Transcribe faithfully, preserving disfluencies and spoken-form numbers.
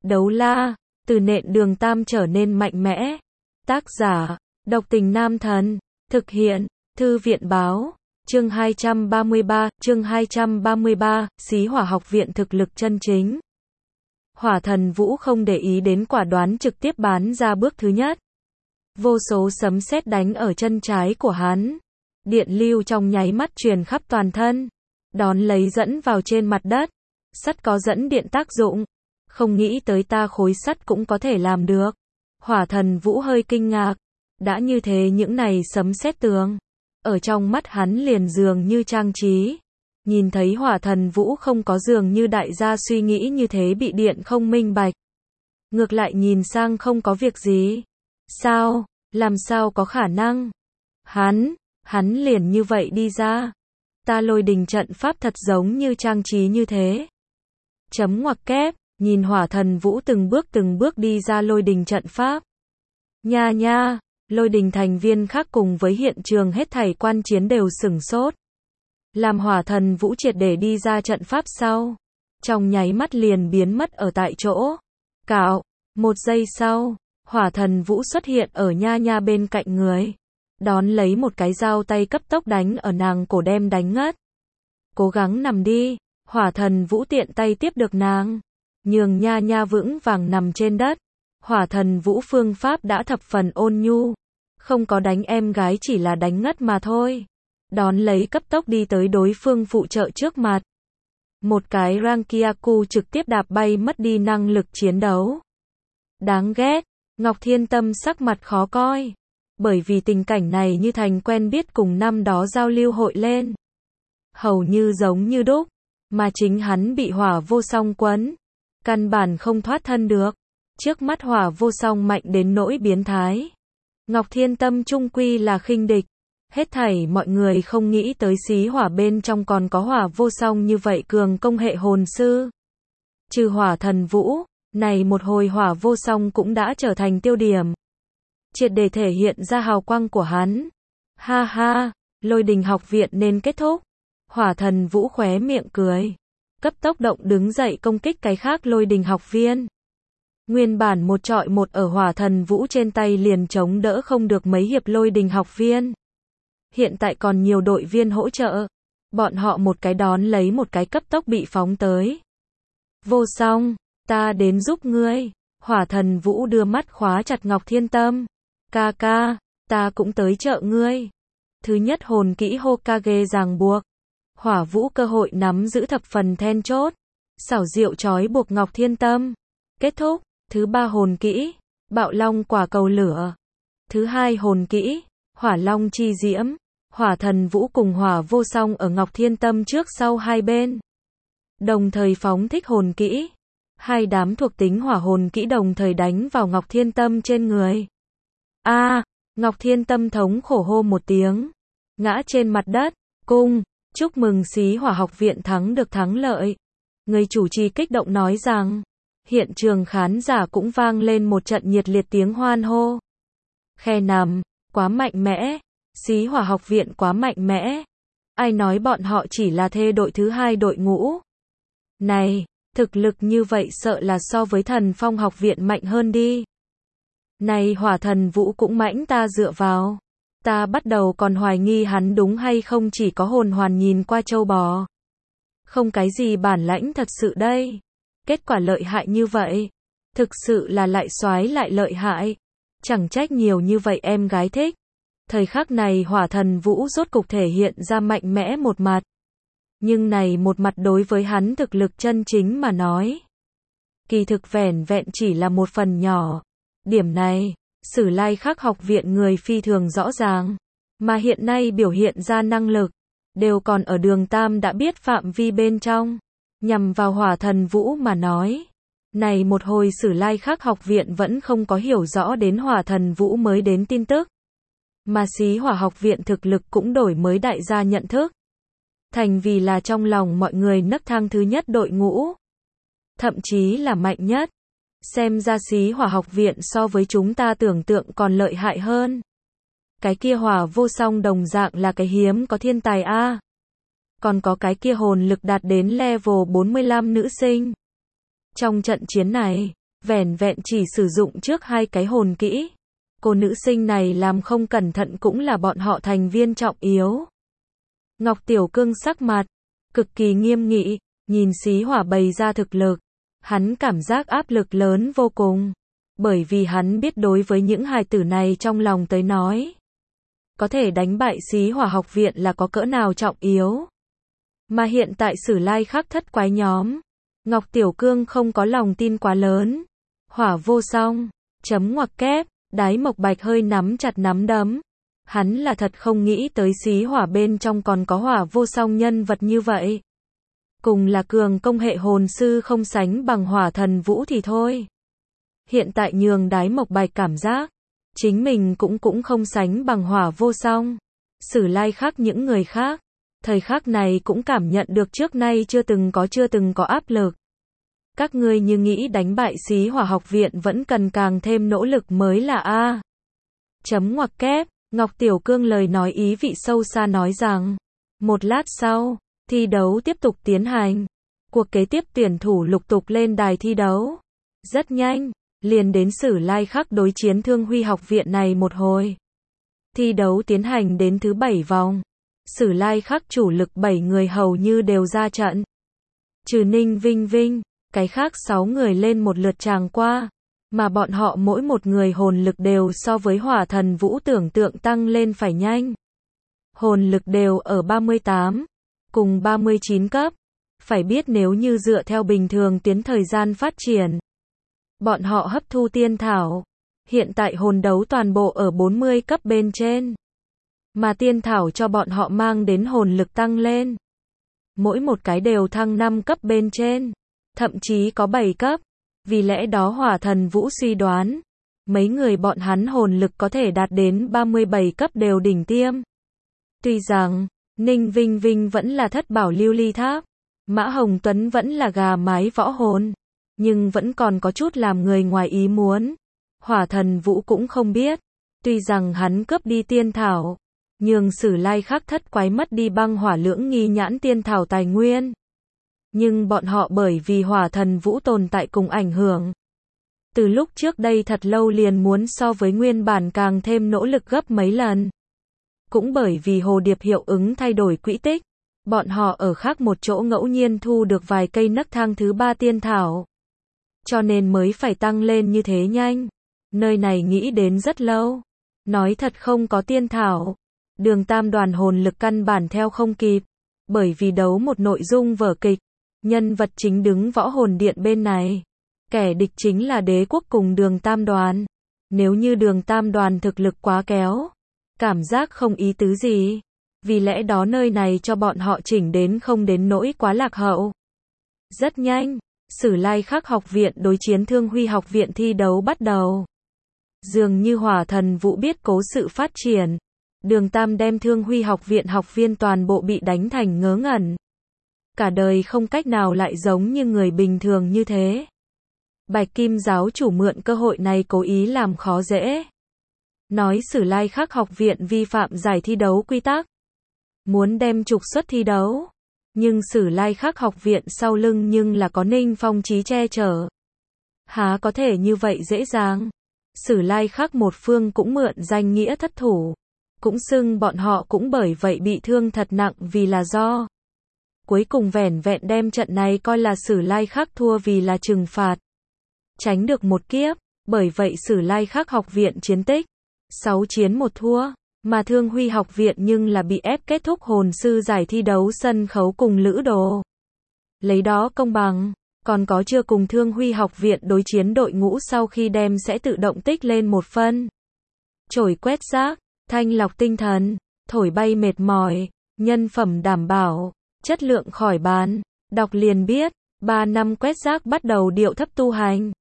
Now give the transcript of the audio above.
Đấu la, từ nện đường tam trở nên mạnh mẽ. Tác giả, Độc Tình Nam Thần. Thực hiện, Thư viện Báo. Chương hai trăm ba mươi ba, chương hai trăm ba mươi ba, Xí Hỏa học viện thực lực chân chính. Hỏa Thần Vũ không để ý đến quả đoán trực tiếp bán ra bước thứ nhất. Vô số sấm sét đánh ở chân trái của hắn. Điện lưu trong nháy mắt truyền khắp toàn thân. Đón lấy dẫn vào trên mặt đất. Sắt có dẫn điện tác dụng. Không nghĩ tới ta khối sắt cũng có thể làm được. Hỏa Thần Vũ hơi kinh ngạc. Đã như thế những này sấm sét tường. Ở trong mắt hắn liền dường như trang trí. Nhìn thấy Hỏa Thần Vũ không có dường như đại gia suy nghĩ như thế bị điện không minh bạch. Ngược lại nhìn sang không có việc gì. Sao? Làm sao có khả năng? Hắn, hắn liền như vậy đi ra. Ta lôi đình trận pháp thật giống như trang trí như thế. Chấm ngoặc kép, nhìn Hỏa Thần Vũ từng bước từng bước đi ra lôi đình trận pháp. Nha nha, lôi đình thành viên khác cùng với hiện trường hết thảy quan chiến đều sửng sốt. Làm Hỏa Thần Vũ triệt để đi ra trận pháp sau. Trong nháy mắt liền biến mất ở tại chỗ. Cạo, một giây sau. Hỏa Thần Vũ xuất hiện ở nha nha bên cạnh người. Đón lấy một cái dao tay cấp tốc đánh ở nàng cổ đem đánh ngất. Cố gắng nằm đi. Hỏa Thần Vũ tiện tay tiếp được nàng. Nhường nha nha vững vàng nằm trên đất. Hỏa Thần Vũ phương pháp đã thập phần ôn nhu. Không có đánh em gái chỉ là đánh ngất mà thôi. Đón lấy cấp tốc đi tới đối phương phụ trợ trước mặt. Một cái Rankyaku trực tiếp đạp bay mất đi năng lực chiến đấu. Đáng ghét. Ngọc Thiên Tâm sắc mặt khó coi. Bởi vì tình cảnh này như thành quen biết cùng năm đó giao lưu hội lên. Hầu như giống như đúc. Mà chính hắn bị hỏa vô song quấn. Căn bản không thoát thân được. Trước mắt hỏa vô song mạnh đến nỗi biến thái. Ngọc Thiên Tâm trung quy là khinh địch. Hết thảy mọi người không nghĩ tới xí hỏa bên trong còn có hỏa vô song như vậy cường công hệ hồn sư. Trừ Hỏa Thần Vũ. Này một hồi hỏa vô song cũng đã trở thành tiêu điểm. Triệt để thể hiện ra hào quang của hắn. Ha ha, lôi đình học viện nên kết thúc. Hỏa Thần Vũ khóe miệng cười. Cấp tốc động đứng dậy công kích cái khác lôi đình học viên. Nguyên bản một trọi một ở Hỏa Thần Vũ trên tay liền chống đỡ không được mấy hiệp lôi đình học viên. Hiện tại còn nhiều đội viên hỗ trợ. Bọn họ một cái đón lấy một cái cấp tốc bị phóng tới. Vô song. Ta đến giúp ngươi. Hỏa Thần Vũ đưa mắt khóa chặt Ngọc Thiên Tâm. Ca ca, ta cũng tới trợ ngươi. Thứ nhất hồn kỹ Hokage ràng buộc. Hỏa Vũ cơ hội nắm giữ thập phần then chốt. Xảo diệu trói buộc Ngọc Thiên Tâm. Kết thúc. Thứ ba hồn kỹ. Bạo Long quả cầu lửa. Thứ hai hồn kỹ. Hỏa Long chi diễm. Hỏa Thần Vũ cùng Hỏa Vô Song ở Ngọc Thiên Tâm trước sau hai bên. Đồng thời phóng thích hồn kỹ. Hai đám thuộc tính hỏa hồn kỹ đồng thời đánh vào Ngọc Thiên Tâm trên người. A, à, Ngọc Thiên Tâm thống khổ hô một tiếng. Ngã trên mặt đất. Cung, chúc mừng xí hỏa học viện thắng được thắng lợi. Người chủ trì kích động nói rằng. Hiện trường khán giả cũng vang lên một trận nhiệt liệt tiếng hoan hô. Khe nằm, quá mạnh mẽ. Xí hỏa học viện quá mạnh mẽ. Ai nói bọn họ chỉ là thê đội thứ hai đội ngũ. Này. Thực lực như vậy sợ là so với Thần Phong học viện mạnh hơn đi. Này Hỏa Thần Vũ cũng mãnh ta dựa vào. Ta bắt đầu còn hoài nghi hắn đúng hay không chỉ có hồn hoàn nhìn qua châu bò. Không cái gì bản lãnh thật sự đây. Kết quả lợi hại như vậy. Thực sự là lại soái lại lợi hại. Chẳng trách nhiều như vậy em gái thích. Thời khắc này Hỏa Thần Vũ rốt cục thể hiện ra mạnh mẽ một mặt. Nhưng này một mặt đối với hắn thực lực chân chính mà nói. Kỳ thực vẻn vẹn chỉ là một phần nhỏ. Điểm này, Sử Lai Khắc học viện người phi thường rõ ràng. Mà hiện nay biểu hiện ra năng lực. Đều còn ở đường tam đã biết phạm vi bên trong. Nhằm vào Hỏa Thần Vũ mà nói. Này một hồi Sử Lai Khắc học viện vẫn không có hiểu rõ đến Hỏa Thần Vũ mới đến tin tức. Mà xí hỏa học viện thực lực cũng đổi mới đại gia nhận thức. Thành vì là trong lòng mọi người nấc thang thứ nhất đội ngũ. Thậm chí là mạnh nhất. Xem ra xí hỏa học viện so với chúng ta tưởng tượng còn lợi hại hơn. Cái kia Hỏa Vô Song đồng dạng là cái hiếm có thiên tài a. Còn có cái kia hồn lực đạt đến level bốn mươi lăm nữ sinh. Trong trận chiến này, vẻn vẹn chỉ sử dụng trước hai cái hồn kỹ. Cô nữ sinh này làm không cẩn thận cũng là bọn họ thành viên trọng yếu. Ngọc Tiểu Cương sắc mặt cực kỳ nghiêm nghị, nhìn Xí Hỏa bày ra thực lực, hắn cảm giác áp lực lớn vô cùng, bởi vì hắn biết đối với những hài tử này trong lòng tới nói, có thể đánh bại Xí Hỏa học viện là có cỡ nào trọng yếu. Mà hiện tại Sử Lai Khắc thất quái nhóm, Ngọc Tiểu Cương không có lòng tin quá lớn. Hỏa vô song, chấm ngoặc kép, Đái Mộc Bạch hơi nắm chặt nắm đấm. Hắn là thật không nghĩ tới Xí Hỏa bên trong còn có Hỏa vô song nhân vật như vậy. Cùng là cường công hệ hồn sư không sánh bằng Hỏa Thần Vũ thì thôi. Hiện tại nhường Đái Mộc Bạch cảm giác, chính mình cũng cũng không sánh bằng Hỏa vô song. Sử Lai Khắc những người khác, thời khắc này cũng cảm nhận được trước nay chưa từng có chưa từng có áp lực. Các ngươi như nghĩ đánh bại Xí Hỏa học viện vẫn cần càng thêm nỗ lực mới là a. Chấm ngoặc kép, Ngọc Tiểu Cương lời nói ý vị sâu xa nói rằng, một lát sau, thi đấu tiếp tục tiến hành. Cuộc kế tiếp tuyển thủ lục tục lên đài thi đấu. Rất nhanh, liền đến Sử Lai Khắc đối chiến Thương Huy học viện này một hồi. Thi đấu tiến hành đến thứ bảy vòng. Sử Lai Khắc chủ lực bảy người hầu như đều ra trận. Trừ Ninh Vinh Vinh, cái khác sáu người lên một lượt tràng qua, mà bọn họ mỗi một người hồn lực đều so với Hỏa Thần Vũ tưởng tượng tăng lên phải nhanh. Hồn lực đều ở ba mươi tám, cùng ba mươi chín cấp. Phải biết nếu như dựa theo bình thường tiến thời gian phát triển, bọn họ hấp thu tiên thảo, hiện tại hồn đấu toàn bộ ở bốn mươi cấp bên trên. Mà tiên thảo cho bọn họ mang đến hồn lực tăng lên. Mỗi một cái đều thăng năm cấp bên trên, thậm chí có bảy cấp. Vì lẽ đó Hỏa Thần Vũ suy đoán, mấy người bọn hắn hồn lực có thể đạt đến ba mươi bảy cấp đều đỉnh tiêm. Tuy rằng, Ninh Vinh Vinh vẫn là thất bảo lưu ly tháp, Mã Hồng Tuấn vẫn là gà mái võ hồn, nhưng vẫn còn có chút làm người ngoài ý muốn. Hỏa Thần Vũ cũng không biết, tuy rằng hắn cướp đi tiên thảo, nhường Sử Lai Khắc thất quái mất đi băng hỏa lưỡng nghi nhãn tiên thảo tài nguyên. Nhưng bọn họ bởi vì Hỏa Thần Vũ tồn tại cùng ảnh hưởng. Từ lúc trước đây thật lâu liền muốn so với nguyên bản càng thêm nỗ lực gấp mấy lần. Cũng bởi vì hồ điệp hiệu ứng thay đổi quỹ tích, bọn họ ở khác một chỗ ngẫu nhiên thu được vài cây nấc thang thứ ba tiên thảo. Cho nên mới phải tăng lên như thế nhanh. Nơi này nghĩ đến rất lâu. Nói thật không có tiên thảo, Đường Tam đoàn hồn lực căn bản theo không kịp. Bởi vì đấu một nội dung vở kịch, nhân vật chính đứng võ hồn điện bên này. Kẻ địch chính là đế quốc cùng Đường Tam đoàn. Nếu như Đường Tam đoàn thực lực quá kéo, cảm giác không ý tứ gì. Vì lẽ đó nơi này cho bọn họ chỉnh đến không đến nỗi quá lạc hậu. Rất nhanh, Sử Lai Khắc học viện đối chiến Thương Huy học viện thi đấu bắt đầu. Dường như Hỏa Thần Vũ biết cố sự phát triển. Đường Tam đem Thương Huy học viện học viên toàn bộ bị đánh thành ngớ ngẩn. Cả đời không cách nào lại giống như người bình thường như thế. Bạch Kim giáo chủ mượn cơ hội này cố ý làm khó dễ. Nói Sử Lai Khắc học viện vi phạm giải thi đấu quy tắc. Muốn đem trục xuất thi đấu. Nhưng Sử Lai Khắc học viện sau lưng nhưng là có Ninh Phong Chí che chở. Há có thể như vậy dễ dàng. Sử Lai Khắc một phương cũng mượn danh nghĩa thất thủ. Cũng xưng bọn họ cũng bởi vậy bị thương thật nặng vì là do. Cuối cùng vẻn vẹn đem trận này coi là Sử Lai Khắc thua vì là trừng phạt. Tránh được một kiếp, bởi vậy Sử Lai Khắc học viện chiến tích. sáu chiến một thua, mà Thương Huy học viện nhưng là bị ép kết thúc hồn sư giải thi đấu sân khấu cùng Lữ Đồ. Lấy đó công bằng, còn có chưa cùng Thương Huy học viện đối chiến đội ngũ sau khi đem sẽ tự động tích lên một phân. Chổi quét rác, thanh lọc tinh thần, thổi bay mệt mỏi, nhân phẩm đảm bảo, chất lượng khỏi bán, đọc liền biết, ba năm quét rác bắt đầu điệu thấp tu hành.